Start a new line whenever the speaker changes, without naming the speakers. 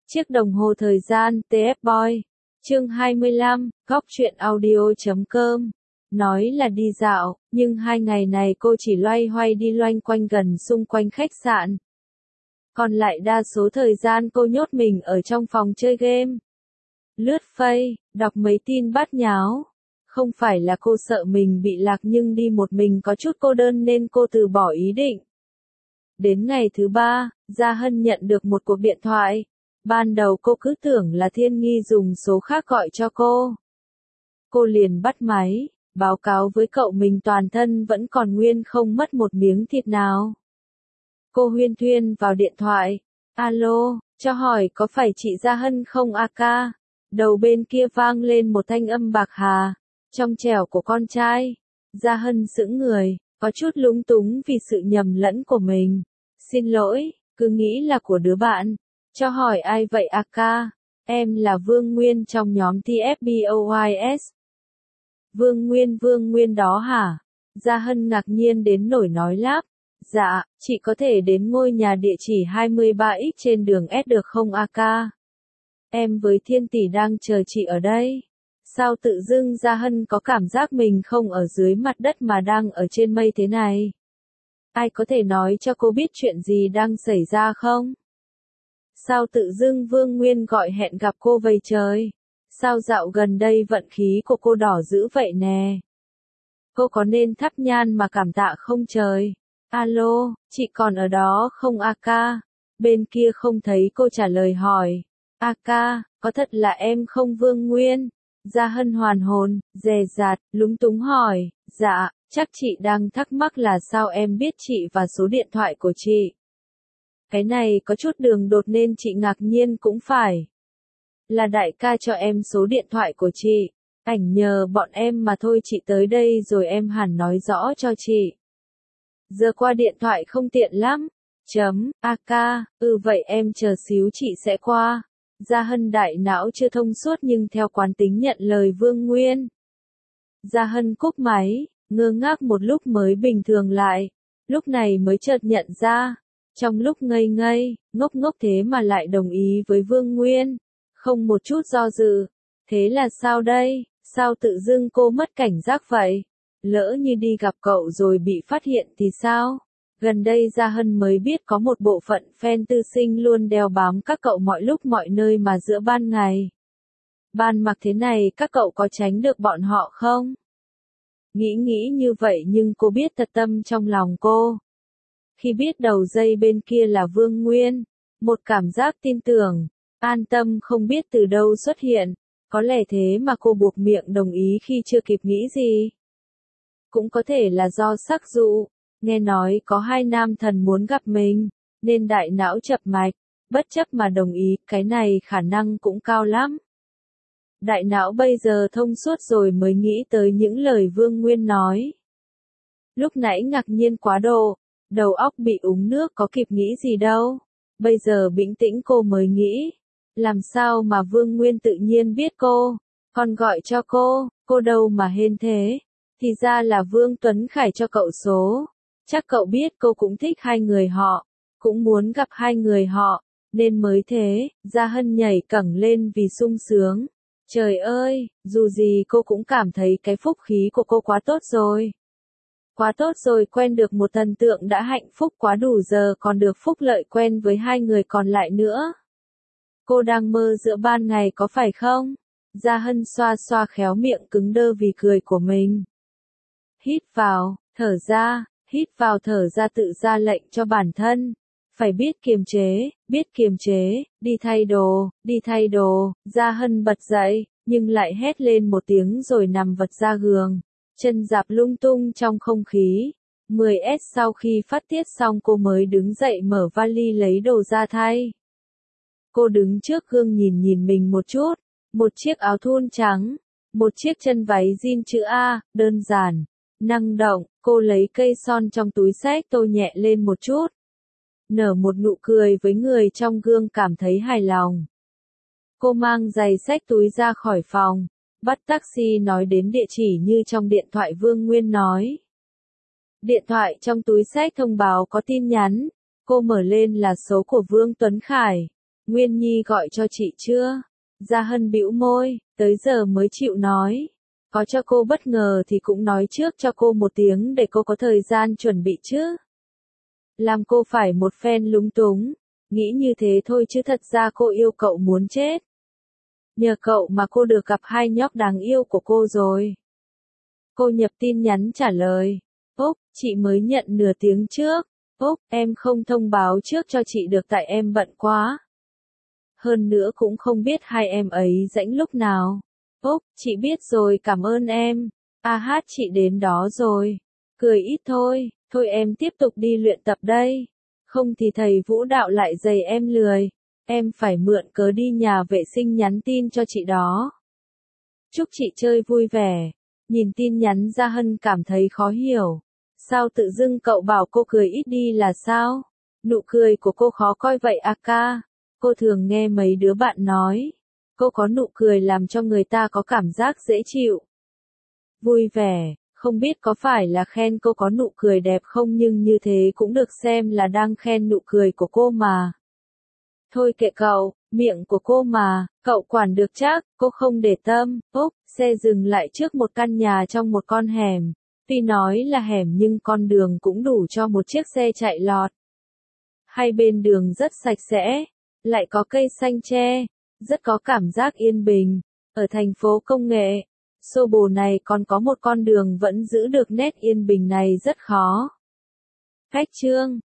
Chiếc đồng hồ thời gian TF Boy. Chương 25, góc truyện audio.com. Nói là đi dạo, nhưng 2 ngày này cô chỉ loay hoay đi loanh quanh gần xung quanh khách sạn. Còn lại đa số thời gian cô nhốt mình ở trong phòng chơi game. Lướt Face, đọc mấy tin bát nháo. Không phải là cô sợ mình bị lạc nhưng đi một mình có chút cô đơn nên cô từ bỏ ý định. Đến ngày thứ 3, Gia Hân nhận được một cuộc điện thoại. Ban đầu cô cứ tưởng là Thiên Nghi dùng số khác gọi cho cô. Cô liền bắt máy, báo cáo với cậu mình toàn thân vẫn còn nguyên không mất một miếng thịt nào. Cô huyên thuyên vào điện thoại. Alo, cho hỏi có phải chị Gia Hân không a ca? Đầu bên kia vang lên một thanh âm bạc hà, trong trẻo của con trai. Gia Hân sững người, có chút lúng túng vì sự nhầm lẫn của mình. Xin lỗi, cứ nghĩ là của đứa bạn. Cho hỏi ai vậy a ca? Em là Vương Nguyên trong nhóm TFBOYS. Vương Nguyên đó hả? Gia Hân ngạc nhiên đến nỗi nói lắp. Dạ, chị có thể đến ngôi nhà địa chỉ 23X trên đường S được không a ca? Em với Thiên Tỷ đang chờ chị ở đây. Sao tự dưng Gia Hân có cảm giác mình không ở dưới mặt đất mà đang ở trên mây thế này? Ai có thể nói cho cô biết chuyện gì đang xảy ra không? Sao tự dưng Vương Nguyên gọi hẹn gặp cô vậy trời? Sao dạo gần đây vận khí của cô đỏ dữ vậy nè? Cô có nên thắp nhang mà cảm tạ không trời? Alo, chị còn ở đó không a ca? Bên kia không thấy cô trả lời hỏi. A ca, có thật là em không Vương Nguyên? Gia Hân hoàn hồn, dè dặt, lúng túng hỏi. Dạ, chắc chị đang thắc mắc là sao em biết chị và số điện thoại của chị. Cái này có chút đường đột nên chị ngạc nhiên cũng phải. Là đại ca cho em số điện thoại của chị. Ảnh nhờ bọn em mà thôi, chị tới đây rồi em hẳn nói rõ cho chị. Giờ qua điện thoại không tiện lắm. A ca, vậy em chờ xíu chị sẽ qua. Gia Hân đại não chưa thông suốt nhưng theo quán tính nhận lời Vương Nguyên. Gia Hân cúp máy, ngơ ngác một lúc mới bình thường lại. Lúc này mới chợt nhận ra. Trong lúc ngây ngây, ngốc ngốc thế mà lại đồng ý với Vương Nguyên. Không một chút do dự. Thế là sao đây? Sao tự dưng cô mất cảnh giác vậy? Lỡ như đi gặp cậu rồi bị phát hiện thì sao? Gần đây Gia Hân mới biết có một bộ phận fan tư sinh luôn đeo bám các cậu mọi lúc mọi nơi mà giữa ban ngày. Ban mặc thế này các cậu có tránh được bọn họ không? Nghĩ như vậy nhưng cô biết thật tâm trong lòng cô. Khi biết đầu dây bên kia là Vương Nguyên, một cảm giác tin tưởng, an tâm không biết từ đâu xuất hiện, có lẽ thế mà cô buộc miệng đồng ý khi chưa kịp nghĩ gì. Cũng có thể là do sắc dụ, nghe nói có 2 nam thần muốn gặp mình, nên đại não chập mạch, bất chấp mà đồng ý, cái này khả năng cũng cao lắm. Đại não bây giờ thông suốt rồi mới nghĩ tới những lời Vương Nguyên nói. Lúc nãy ngạc nhiên quá độ. Đầu óc bị úng nước có kịp nghĩ gì đâu. Bây giờ bình tĩnh cô mới nghĩ. Làm sao mà Vương Nguyên tự nhiên biết cô. Còn gọi cho cô đâu mà hên thế. Thì ra là Vương Tuấn Khải cho cậu số. Chắc cậu biết cô cũng thích 2 người họ. Cũng muốn gặp 2 người họ. Nên mới thế, Gia Hân nhảy cẳng lên vì sung sướng. Trời ơi, dù gì cô cũng cảm thấy cái phúc khí của cô quá tốt rồi. Quá tốt rồi, quen được một thần tượng đã hạnh phúc quá đủ, giờ còn được phúc lợi quen với 2 người còn lại nữa. Cô đang mơ giữa ban ngày có phải không? Gia Hân xoa xoa khéo miệng cứng đơ vì cười của mình. Hít vào, thở ra, hít vào thở ra, tự ra lệnh cho bản thân. Phải biết kiềm chế, đi thay đồ. Gia Hân bật dậy, nhưng lại hét lên một tiếng rồi nằm vật ra giường. Chân dạp lung tung trong không khí. 10S sau khi phát tiết xong cô mới đứng dậy mở vali lấy đồ ra thay. Cô đứng trước gương nhìn mình một chút. Một chiếc áo thun trắng. Một chiếc chân váy jean chữ A, đơn giản, năng động. Cô lấy cây son trong túi xách tô nhẹ lên một chút. Nở một nụ cười với người trong gương cảm thấy hài lòng. Cô mang giày xách túi ra khỏi phòng. Bắt taxi nói đến địa chỉ như trong điện thoại Vương Nguyên nói. Điện thoại trong túi xách thông báo có tin nhắn. Cô mở lên là số của Vương Tuấn Khải. Nguyên Nhi gọi cho chị chưa? Gia Hân bĩu môi, tới giờ mới chịu nói. Có cho cô bất ngờ thì cũng nói trước cho cô một tiếng để cô có thời gian chuẩn bị chứ. Làm cô phải một phen lúng túng. Nghĩ như thế thôi chứ thật ra cô yêu cậu muốn chết. Nhờ cậu mà cô được gặp hai nhóc đáng yêu của cô rồi. Cô nhập tin nhắn trả lời. Úc, chị mới nhận nửa tiếng trước. Úc, em không thông báo trước cho chị được tại em bận quá. Hơn nữa cũng không biết hai em ấy rảnh lúc nào. Úc, chị biết rồi, cảm ơn em. Hát chị đến đó rồi. Cười ít thôi, thôi em tiếp tục đi luyện tập đây. Không thì thầy vũ đạo lại giày em lười. Em phải mượn cớ đi nhà vệ sinh nhắn tin cho chị đó. Chúc chị chơi vui vẻ. Nhìn tin nhắn Gia Hân cảm thấy khó hiểu. Sao tự dưng cậu bảo cô cười ít đi là sao? Nụ cười của cô khó coi vậy à ca? Cô thường nghe mấy đứa bạn nói. Cô có nụ cười làm cho người ta có cảm giác dễ chịu. Vui vẻ, không biết có phải là khen cô có nụ cười đẹp không nhưng như thế cũng được xem là đang khen nụ cười của cô mà. Thôi kệ cậu, miệng của cô mà, cậu quản được chắc, cô không để tâm. Úc, xe dừng lại trước một căn nhà trong một con hẻm. Tuy nói là hẻm nhưng con đường cũng đủ cho một chiếc xe chạy lọt. Hai bên đường rất sạch sẽ, lại có cây xanh tre, rất có cảm giác yên bình. Ở thành phố công nghệ, xô bồ này còn có một con đường vẫn giữ được nét yên bình này rất khó. Khách trương,